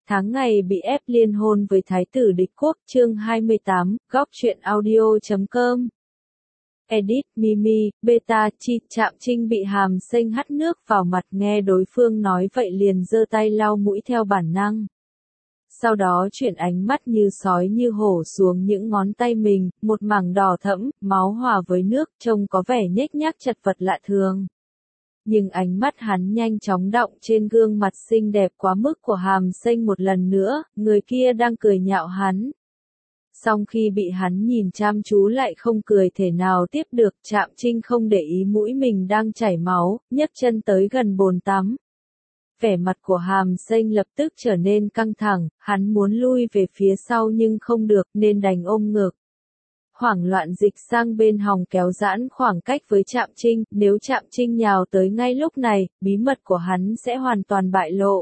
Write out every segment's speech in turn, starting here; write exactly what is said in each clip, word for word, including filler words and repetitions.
tháng ngày bị ép liên hôn với thái tử địch quốc, chương hai mươi tám, góc truyện audio chấm com. Edit, Mimi, Beta, Chi, Trạm Trinh bị Hàm Xanh hắt nước vào mặt, nghe đối phương nói vậy liền giơ tay lau mũi theo bản năng. Sau đó chuyển ánh mắt như sói như hổ xuống những ngón tay mình, một mảng đỏ thẫm, máu hòa với nước, trông có vẻ nhếch nhác chật vật lạ thường. Nhưng ánh mắt hắn nhanh chóng đọng trên gương mặt xinh đẹp quá mức của Hàm Xanh một lần nữa, người kia đang cười nhạo hắn. Song khi bị hắn nhìn chăm chú lại không cười thể nào tiếp được, Trạm Trinh không để ý mũi mình đang chảy máu, nhấc chân tới gần bồn tắm. Vẻ mặt của Hàm Xanh lập tức trở nên căng thẳng, hắn muốn lui về phía sau nhưng không được nên đành ôm ngực. Hoảng loạn dịch sang bên hòng kéo giãn khoảng cách với Trạm Trinh, nếu Trạm Trinh nhào tới ngay lúc này, bí mật của hắn sẽ hoàn toàn bại lộ.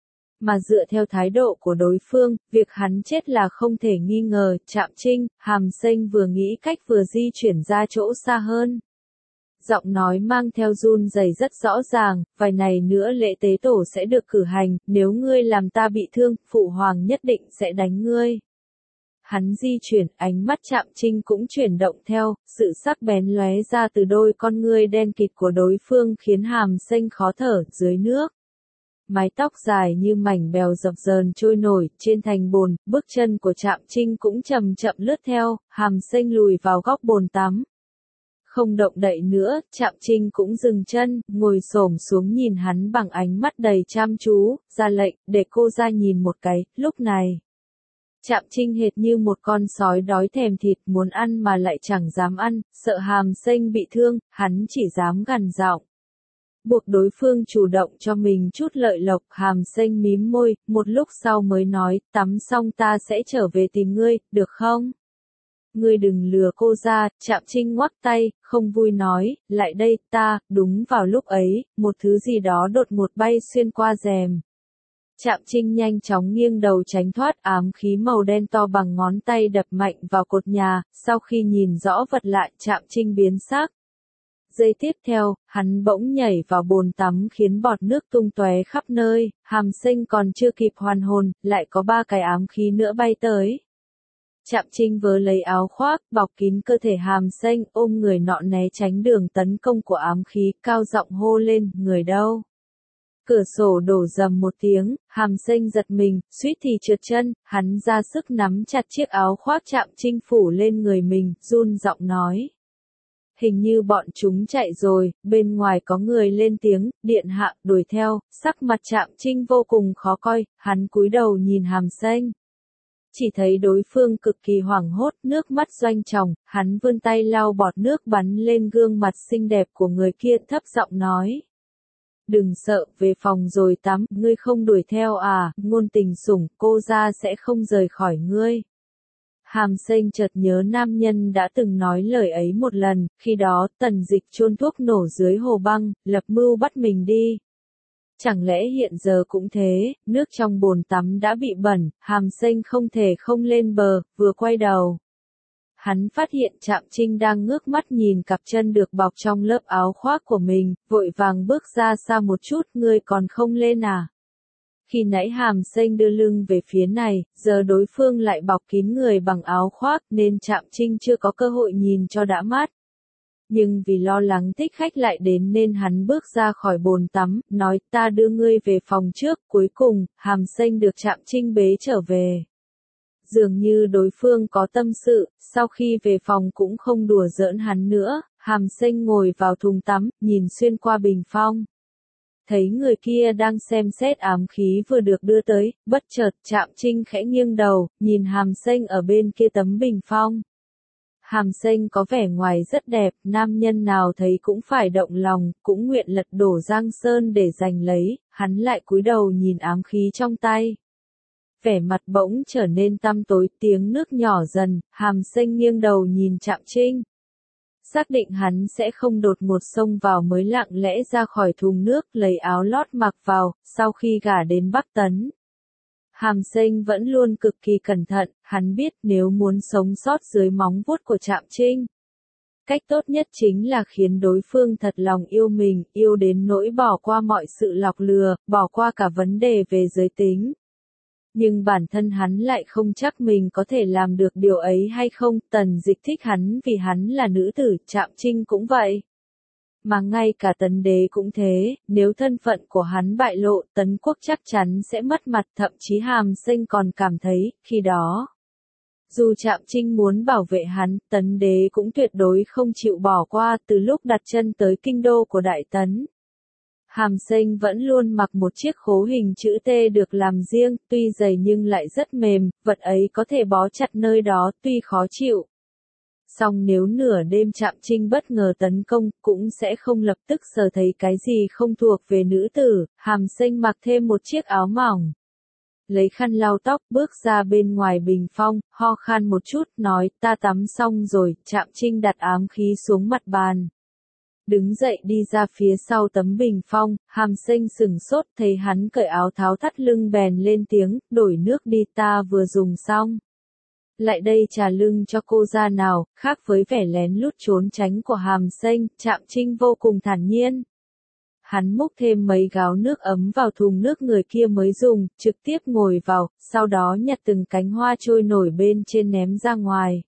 Mà dựa theo thái độ của đối phương, việc hắn chết là không thể nghi ngờ, Trạm Trinh, Hàm Xanh vừa nghĩ cách vừa di chuyển ra chỗ xa hơn. Giọng nói mang theo run rẩy rất rõ ràng, vài ngày nữa lễ tế tổ sẽ được cử hành, nếu ngươi làm ta bị thương, phụ hoàng nhất định sẽ đánh ngươi. Hắn di chuyển, ánh mắt Trạm Trinh cũng chuyển động theo, sự sắc bén lóe ra từ đôi con ngươi đen kịt của đối phương khiến Hàm Xanh khó thở dưới nước. Mái tóc dài như mảnh bèo dập dờn trôi nổi trên thành bồn, bước chân của Trạm Trinh cũng chậm chậm lướt theo, Hàm Xanh lùi vào góc bồn tắm. Không động đậy nữa, Trạm Trinh cũng dừng chân, ngồi xổm xuống nhìn hắn bằng ánh mắt đầy chăm chú, ra lệnh, để cô ra nhìn một cái, lúc này. Trạm Trinh hệt như một con sói đói thèm thịt muốn ăn mà lại chẳng dám ăn, sợ Hàm Xanh bị thương, hắn chỉ dám gằn giọng. Buộc đối phương chủ động cho mình chút lợi lộc, Hàm Xanh mím môi, một lúc sau mới nói, tắm xong ta sẽ trở về tìm ngươi, được không? Ngươi đừng lừa cô ra, Trạm Trinh ngoắc tay, không vui nói, lại đây, ta, đúng vào lúc ấy, một thứ gì đó đột ngột bay xuyên qua rèm. Trạm Trinh nhanh chóng nghiêng đầu tránh thoát, ám khí màu đen to bằng ngón tay đập mạnh vào cột nhà, sau khi nhìn rõ vật lạ, Trạm Trinh biến sắc. Giây tiếp theo, hắn bỗng nhảy vào bồn tắm khiến bọt nước tung tóe khắp nơi, Hàm Xanh còn chưa kịp hoàn hồn, lại có ba cái ám khí nữa bay tới. Trạm Trinh vớ lấy áo khoác, bọc kín cơ thể Hàm Xanh, ôm người nọ né tránh đường tấn công của ám khí, cao giọng hô lên, người đâu? Cửa sổ đổ rầm một tiếng, Hàm Xanh giật mình, suýt thì trượt chân, hắn ra sức nắm chặt chiếc áo khoác Trạm Trinh phủ lên người mình, run giọng nói. Hình như bọn chúng chạy rồi, bên ngoài có người lên tiếng, điện hạ, đuổi theo, sắc mặt Trạm Trinh vô cùng khó coi, hắn cúi đầu nhìn Hàm Xanh. Chỉ thấy đối phương cực kỳ hoảng hốt, nước mắt doanh tròng, hắn vươn tay lau bọt nước bắn lên gương mặt xinh đẹp của người kia, thấp giọng nói. Đừng sợ, về phòng rồi tắm, ngươi không đuổi theo à, ngôn tình sủng, cô ra sẽ không rời khỏi ngươi. Hàm Xanh chợt nhớ nam nhân đã từng nói lời ấy một lần, khi đó Tần Dịch chôn thuốc nổ dưới hồ băng, lập mưu bắt mình đi. Chẳng lẽ hiện giờ cũng thế, nước trong bồn tắm đã bị bẩn, Hàm Xanh không thể không lên bờ, vừa quay đầu. Hắn phát hiện Trạm Trinh đang ngước mắt nhìn cặp chân được bọc trong lớp áo khoác của mình, vội vàng bước ra xa một chút, ngươi còn không lên à? Khi nãy Hàm Xanh đưa lưng về phía này, giờ đối phương lại bọc kín người bằng áo khoác nên Trạm Trinh chưa có cơ hội nhìn cho đã mắt. Nhưng vì lo lắng thích khách lại đến nên hắn bước ra khỏi bồn tắm, nói ta đưa ngươi về phòng trước, cuối cùng, Hàm Xanh được Trạm Trinh bế trở về. Dường như đối phương có tâm sự, sau khi về phòng cũng không đùa giỡn hắn nữa, Hàm Xanh ngồi vào thùng tắm, nhìn xuyên qua bình phong. Thấy người kia đang xem xét ám khí vừa được đưa tới, bất chợt Trạm Trinh khẽ nghiêng đầu, nhìn Hàm Xanh ở bên kia tấm bình phong. Hàm Xanh có vẻ ngoài rất đẹp, nam nhân nào thấy cũng phải động lòng, cũng nguyện lật đổ giang sơn để giành lấy, hắn lại cúi đầu nhìn ám khí trong tay. Vẻ mặt bỗng trở nên tăm tối, tiếng nước nhỏ dần, Hàm Xanh nghiêng đầu nhìn Trạm Trinh. Xác định hắn sẽ không đột ngột xông vào mới lặng lẽ ra khỏi thùng nước, lấy áo lót mặc vào, sau khi gả đến Bắc Tấn. Hàm Xanh vẫn luôn cực kỳ cẩn thận, hắn biết nếu muốn sống sót dưới móng vuốt của Trạm Trinh. Cách tốt nhất chính là khiến đối phương thật lòng yêu mình, yêu đến nỗi bỏ qua mọi sự lọc lừa, bỏ qua cả vấn đề về giới tính. Nhưng bản thân hắn lại không chắc mình có thể làm được điều ấy hay không, Tần Dịch thích hắn vì hắn là nữ tử, Trạm Trinh cũng vậy. Mà ngay cả Tấn Đế cũng thế, nếu thân phận của hắn bại lộ, Tấn Quốc chắc chắn sẽ mất mặt, thậm chí Hàm Sinh còn cảm thấy, khi đó. Dù Trạm Trinh muốn bảo vệ hắn, Tấn Đế cũng tuyệt đối không chịu bỏ qua từ lúc đặt chân tới kinh đô của Đại Tấn. Hàm Sinh vẫn luôn mặc một chiếc khố hình chữ T được làm riêng, tuy dày nhưng lại rất mềm, vật ấy có thể bó chặt nơi đó, tuy khó chịu. Song nếu nửa đêm Trạm Trinh bất ngờ tấn công, cũng sẽ không lập tức sờ thấy cái gì không thuộc về nữ tử. Hàm Sinh mặc thêm một chiếc áo mỏng, lấy khăn lau tóc, bước ra bên ngoài bình phong, ho khan một chút, nói, ta tắm xong rồi. Trạm Trinh đặt ám khí xuống mặt bàn, đứng dậy đi ra phía sau tấm bình phong. Hàm Sinh sửng sốt thấy hắn cởi áo tháo thắt lưng, bèn lên tiếng, đổi nước đi, ta vừa dùng xong. Lại đây trà lưng cho cô ra nào. Khác với vẻ lén lút trốn tránh của Hàm Sinh, Trạm Trinh vô cùng thản nhiên. Hắn múc thêm mấy gáo nước ấm vào thùng nước người kia mới dùng, trực tiếp ngồi vào, sau đó nhặt từng cánh hoa trôi nổi bên trên ném ra ngoài.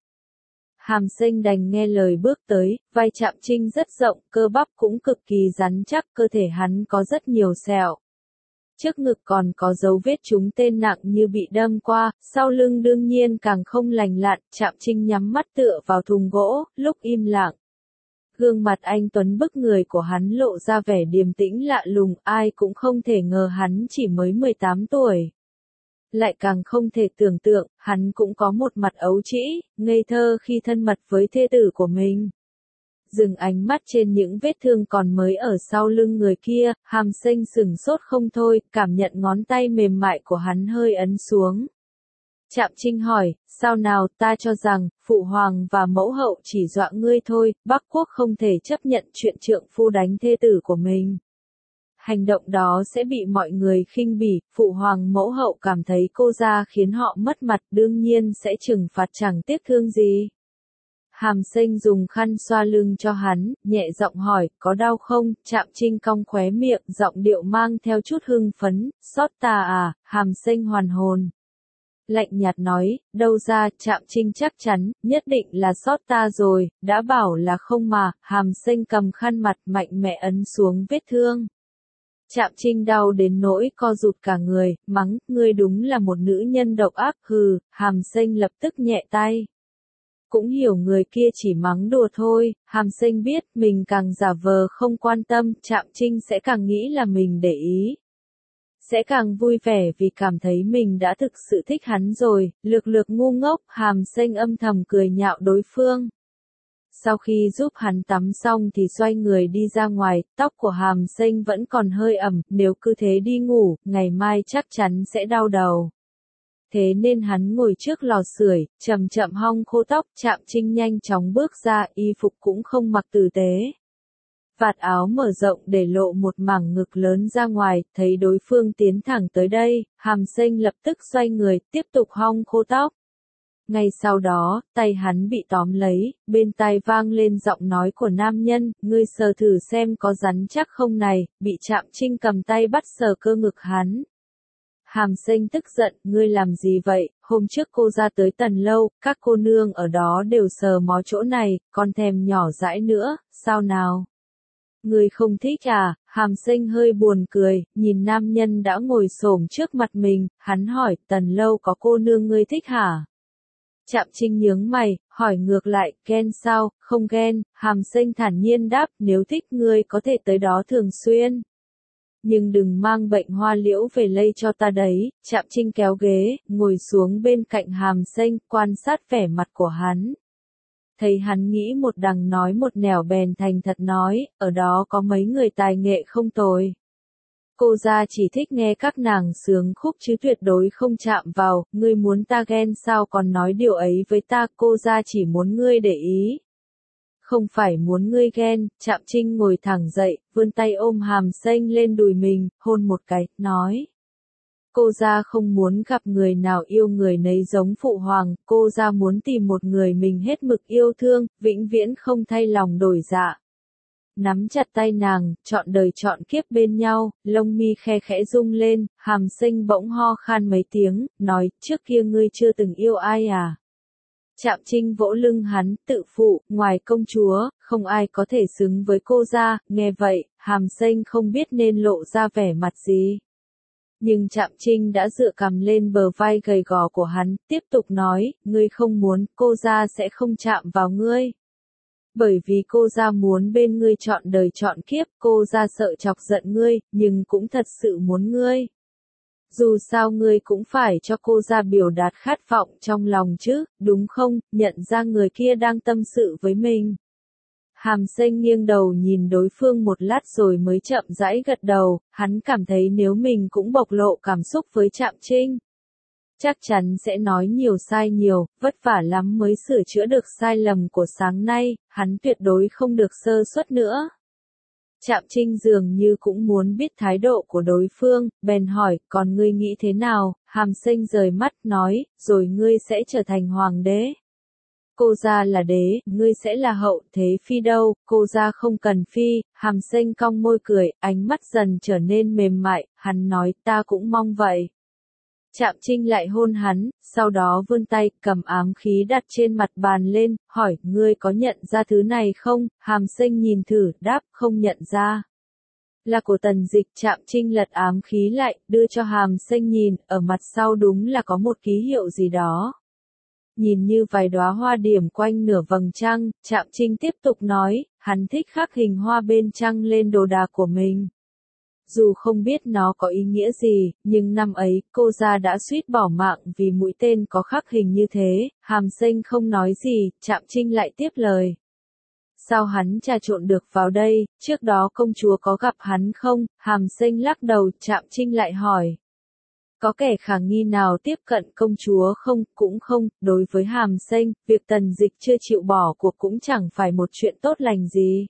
Hàm Sinh đành nghe lời bước tới, vai Trạm Trinh rất rộng, cơ bắp cũng cực kỳ rắn chắc, cơ thể hắn có rất nhiều sẹo. Trước ngực còn có dấu vết trúng tên nặng như bị đâm qua, sau lưng đương nhiên càng không lành lặn. Trạm Trinh nhắm mắt tựa vào thùng gỗ, lúc im lặng. Gương mặt anh tuấn bức người của hắn lộ ra vẻ điềm tĩnh lạ lùng, ai cũng không thể ngờ hắn chỉ mới mười tám tuổi. Lại càng không thể tưởng tượng, hắn cũng có một mặt ấu trĩ, ngây thơ khi thân mật với thê tử của mình. Dừng ánh mắt trên những vết thương còn mới ở sau lưng người kia, Hàm Sinh sửng sốt không thôi, cảm nhận ngón tay mềm mại của hắn hơi ấn xuống. Trạm Trinh hỏi, sao nào, ta cho rằng, phụ hoàng và mẫu hậu chỉ dọa ngươi thôi, Bắc Quốc không thể chấp nhận chuyện trượng phu đánh thê tử của mình. Hành động đó sẽ bị mọi người khinh bỉ, phụ hoàng mẫu hậu cảm thấy cô ra khiến họ mất mặt, đương nhiên sẽ trừng phạt chẳng tiếc thương gì. Hàm Sinh dùng khăn xoa lưng cho hắn, nhẹ giọng hỏi, có đau không? Trạm Trinh cong khóe miệng, giọng điệu mang theo chút hưng phấn, xót ta à? Hàm Sinh hoàn hồn. Lạnh nhạt nói, đâu ra, Trạm Trinh chắc chắn, nhất định là xót ta rồi, đã bảo là không mà. Hàm Sinh cầm khăn mặt mạnh mẽ ấn xuống vết thương. Trạm Trinh đau đến nỗi co rụt cả người, mắng, ngươi đúng là một nữ nhân độc ác, hừ. Hàm Sinh lập tức nhẹ tay. Cũng hiểu người kia chỉ mắng đùa thôi. Hàm Sinh biết mình càng giả vờ không quan tâm, Trạm Trinh sẽ càng nghĩ là mình để ý. Sẽ càng vui vẻ vì cảm thấy mình đã thực sự thích hắn rồi. Lược lược ngu ngốc, Hàm Sinh âm thầm cười nhạo đối phương. Sau khi giúp hắn tắm xong thì xoay người đi ra ngoài, tóc của Hàm Sinh vẫn còn hơi ẩm, nếu cứ thế đi ngủ, ngày mai chắc chắn sẽ đau đầu. Thế nên hắn ngồi trước lò sưởi, chậm chậm hong khô tóc. Trạm Trinh nhanh chóng bước ra, y phục cũng không mặc tử tế. Vạt áo mở rộng để lộ một mảng ngực lớn ra ngoài, thấy đối phương tiến thẳng tới đây, Hàm Sinh lập tức xoay người, tiếp tục hong khô tóc. Ngay sau đó, tay hắn bị tóm lấy, bên tai vang lên giọng nói của nam nhân, ngươi sờ thử xem có rắn chắc không này, bị Trạm Trinh cầm tay bắt sờ cơ ngực hắn. Hàm Sinh tức giận, ngươi làm gì vậy, hôm trước cô ra tới Tần Lâu, các cô nương ở đó đều sờ mó chỗ này, còn thèm nhỏ dãi nữa, sao nào? Ngươi không thích à? Hàm Sinh hơi buồn cười, nhìn nam nhân đã ngồi xổm trước mặt mình, hắn hỏi, Tần Lâu có cô nương ngươi thích hả? Trạm Trinh nhướng mày, hỏi ngược lại, ghen sao? Không ghen. Hàm Sinh thản nhiên đáp, nếu thích ngươi có thể tới đó thường xuyên. Nhưng đừng mang bệnh hoa liễu về lây cho ta đấy. Trạm Trinh kéo ghế, ngồi xuống bên cạnh Hàm Sinh, quan sát vẻ mặt của hắn. Thấy hắn nghĩ một đằng nói một nẻo bèn thành thật nói, ở đó có mấy người tài nghệ không tồi. Cô ra chỉ thích nghe các nàng sướng khúc chứ tuyệt đối không chạm vào, ngươi muốn ta ghen sao còn nói điều ấy với ta, cô ra chỉ muốn ngươi để ý. Không phải muốn ngươi ghen. Trạm Trinh ngồi thẳng dậy, vươn tay ôm Hàm Sinh lên đùi mình, hôn một cái, nói. Cô ra không muốn gặp người nào yêu người nấy giống phụ hoàng, cô ra muốn tìm một người mình hết mực yêu thương, vĩnh viễn không thay lòng đổi dạ. nắm chặt tay nàng, trọn đời trọn kiếp bên nhau, lông mi khe khẽ rung lên, Hàm Sinh bỗng ho khan mấy tiếng, nói, trước kia ngươi chưa từng yêu ai à? Trạm Trinh vỗ lưng hắn, tự phụ, ngoài công chúa, không ai có thể xứng với cô ra, nghe vậy, Hàm Sinh không biết nên lộ ra vẻ mặt gì. Nhưng Trạm Trinh đã dựa cằm lên bờ vai gầy gò của hắn, tiếp tục nói, ngươi không muốn, cô ra sẽ không chạm vào ngươi. Bởi vì cô ra muốn bên ngươi trọn đời trọn kiếp, cô ra sợ chọc giận ngươi, nhưng cũng thật sự muốn ngươi. Dù sao ngươi cũng phải cho cô ra biểu đạt khát vọng trong lòng chứ, đúng không, nhận ra người kia đang tâm sự với mình. Hàm Sinh nghiêng đầu nhìn đối phương một lát rồi mới chậm rãi gật đầu, hắn cảm thấy nếu mình cũng bộc lộ cảm xúc với Trạm Trinh, chắc chắn sẽ nói nhiều sai nhiều, vất vả lắm mới sửa chữa được sai lầm của sáng nay, hắn tuyệt đối không được sơ suất nữa. Trạm Trinh dường như cũng muốn biết thái độ của đối phương, bèn hỏi, còn ngươi nghĩ thế nào? Hàm Sinh rời mắt nói, rồi ngươi sẽ trở thành hoàng đế. Cô ra là đế, ngươi sẽ là hậu thế phi đâu, cô ra không cần phi. Hàm Sinh cong môi cười, ánh mắt dần trở nên mềm mại, hắn nói, ta cũng mong vậy. Trạm Trinh lại hôn hắn, sau đó vươn tay, cầm ám khí đặt trên mặt bàn lên, hỏi, ngươi có nhận ra thứ này không? Hàm Sinh nhìn thử, đáp, không nhận ra. Là của Tần Dịch. Trạm Trinh lật ám khí lại, đưa cho Hàm Sinh nhìn, ở mặt sau đúng là có một ký hiệu gì đó. Nhìn như vài đóa hoa điểm quanh nửa vầng trăng, Trạm Trinh tiếp tục nói, hắn thích khắc hình hoa bên trăng lên đồ đạc của mình. Dù không biết nó có ý nghĩa gì, nhưng năm ấy, cô ra đã suýt bỏ mạng vì mũi tên có khắc hình như thế. Hàm Sinh không nói gì, Trạm Trinh lại tiếp lời. Sao hắn trà trộn được vào đây, trước đó công chúa có gặp hắn không? Hàm Sinh lắc đầu, Trạm Trinh lại hỏi. Có kẻ khả nghi nào tiếp cận công chúa không? Cũng không, đối với Hàm Sinh, việc Tần Dịch chưa chịu bỏ cuộc cũng chẳng phải một chuyện tốt lành gì.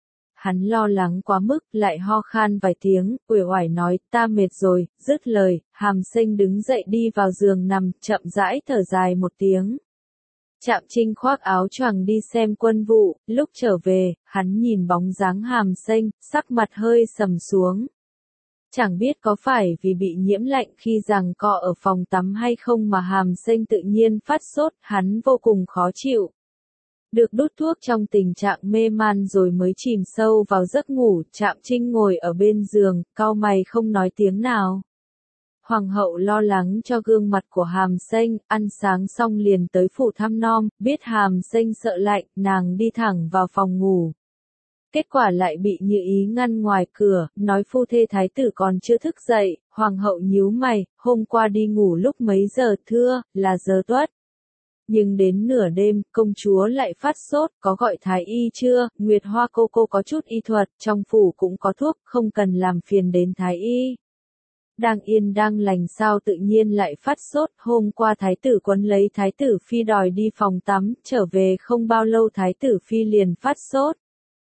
Hắn lo lắng quá mức, lại ho khan vài tiếng, uể oải nói, ta mệt rồi, dứt lời, Hàm Sinh đứng dậy đi vào giường nằm, chậm rãi thở dài một tiếng. Trạm Trinh khoác áo choàng đi xem quân vụ, lúc trở về, hắn nhìn bóng dáng Hàm Sinh, sắc mặt hơi sầm xuống. Chẳng biết có phải vì bị nhiễm lạnh khi giằng co ở phòng tắm hay không mà Hàm Sinh tự nhiên phát sốt, hắn vô cùng khó chịu. Được đút thuốc trong tình trạng mê man rồi mới chìm sâu vào giấc ngủ, Trạm Trinh ngồi ở bên giường, cau mày không nói tiếng nào. Hoàng hậu lo lắng cho gương mặt của Hàm Sinh, ăn sáng xong liền tới phủ thăm nom, biết Hàm Sinh sợ lạnh, nàng đi thẳng vào phòng ngủ. Kết quả lại bị Như Ý ngăn ngoài cửa, nói phu thê thái tử còn chưa thức dậy, hoàng hậu nhíu mày, hôm qua đi ngủ lúc mấy giờ? Thưa, là giờ tuất. Nhưng đến nửa đêm, công chúa lại phát sốt, có gọi thái y chưa? Nguyệt Hoa cô cô có chút y thuật, trong phủ cũng có thuốc, không cần làm phiền đến thái y. Đang yên đang lành sao tự nhiên lại phát sốt, hôm qua thái tử quấn lấy thái tử phi đòi đi phòng tắm, trở về không bao lâu thái tử phi liền phát sốt.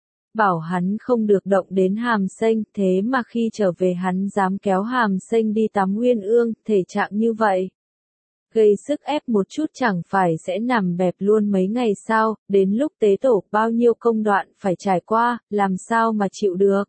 Bảo hắn không được động đến Hàm Sinh, thế mà khi trở về hắn dám kéo Hàm Sinh đi tắm Uyên Ương, thể trạng như vậy. Gây sức ép một chút chẳng phải sẽ nằm bẹp luôn mấy ngày sao, đến lúc tế tổ bao nhiêu công đoạn phải trải qua, làm sao mà chịu được.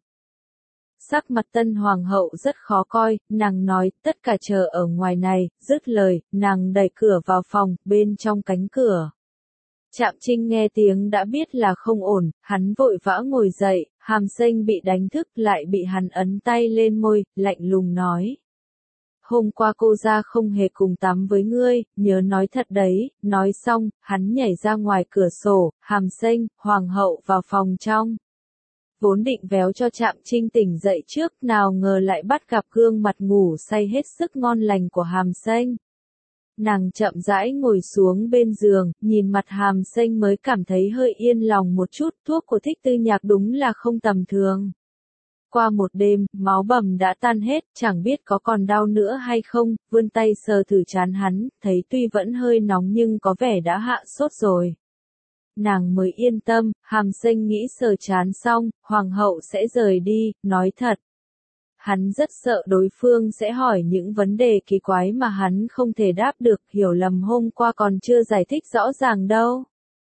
Sắc mặt Tân Hoàng hậu rất khó coi, nàng nói, tất cả chờ ở ngoài này, dứt lời, nàng đẩy cửa vào phòng, bên trong cánh cửa. Trạm Trinh nghe tiếng đã biết là không ổn, hắn vội vã ngồi dậy, Hàm Sinh bị đánh thức lại bị hắn ấn tay lên môi, lạnh lùng nói. Hôm qua cô ra không hề cùng tắm với ngươi, nhớ nói thật đấy, nói xong, hắn nhảy ra ngoài cửa sổ, Hàm Sinh, Hoàng hậu vào phòng trong. Vốn định véo cho Trạm Trinh tỉnh dậy trước, nào ngờ lại bắt gặp gương mặt ngủ say hết sức ngon lành của Hàm Sinh. Nàng chậm rãi ngồi xuống bên giường, nhìn mặt Hàm Sinh mới cảm thấy hơi yên lòng một chút, thuốc của Thích Tư Nhạc đúng là không tầm thường. Qua một đêm, máu bầm đã tan hết, chẳng biết có còn đau nữa hay không, vươn tay sờ thử trán hắn, thấy tuy vẫn hơi nóng nhưng có vẻ đã hạ sốt rồi. Nàng mới yên tâm, Hàm Sinh nghĩ sờ trán xong, hoàng hậu sẽ rời đi, nói thật. Hắn rất sợ đối phương sẽ hỏi những vấn đề kỳ quái mà hắn không thể đáp được, hiểu lầm hôm qua còn chưa giải thích rõ ràng đâu.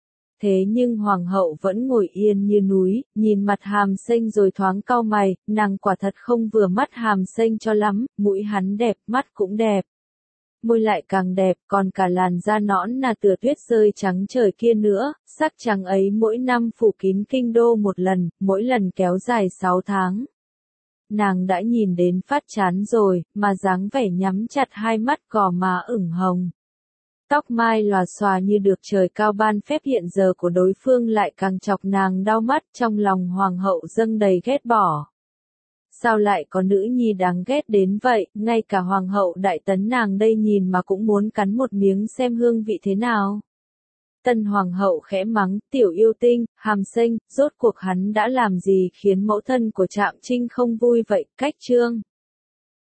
thế nhưng hoàng hậu vẫn ngồi yên như núi, nhìn mặt Hàm Sinh rồi thoáng cau mày, nàng quả thật không vừa mắt Hàm Sinh cho lắm, mũi hắn đẹp, mắt cũng đẹp. Môi lại càng đẹp, còn cả làn da nõn nà tựa tuyết rơi trắng trời kia nữa, sắc trắng ấy mỗi năm phủ kín kinh đô một lần, mỗi lần kéo dài sáu tháng. Nàng đã nhìn đến phát chán rồi, mà dáng vẻ nhắm chặt hai mắt gò má ửng hồng. Tóc mai lòa xòa như được trời cao ban phép hiện giờ của đối phương lại càng chọc nàng đau mắt, trong lòng hoàng hậu dâng đầy ghét bỏ. Sao lại có nữ nhi đáng ghét đến vậy, ngay cả hoàng hậu đại tấn nàng đây nhìn mà cũng muốn cắn một miếng xem hương vị thế nào. Tân hoàng hậu khẽ mắng, tiểu yêu tinh, Hàm Sinh, rốt cuộc hắn đã làm gì khiến mẫu thân của Trạm Trinh không vui vậy, cách trương.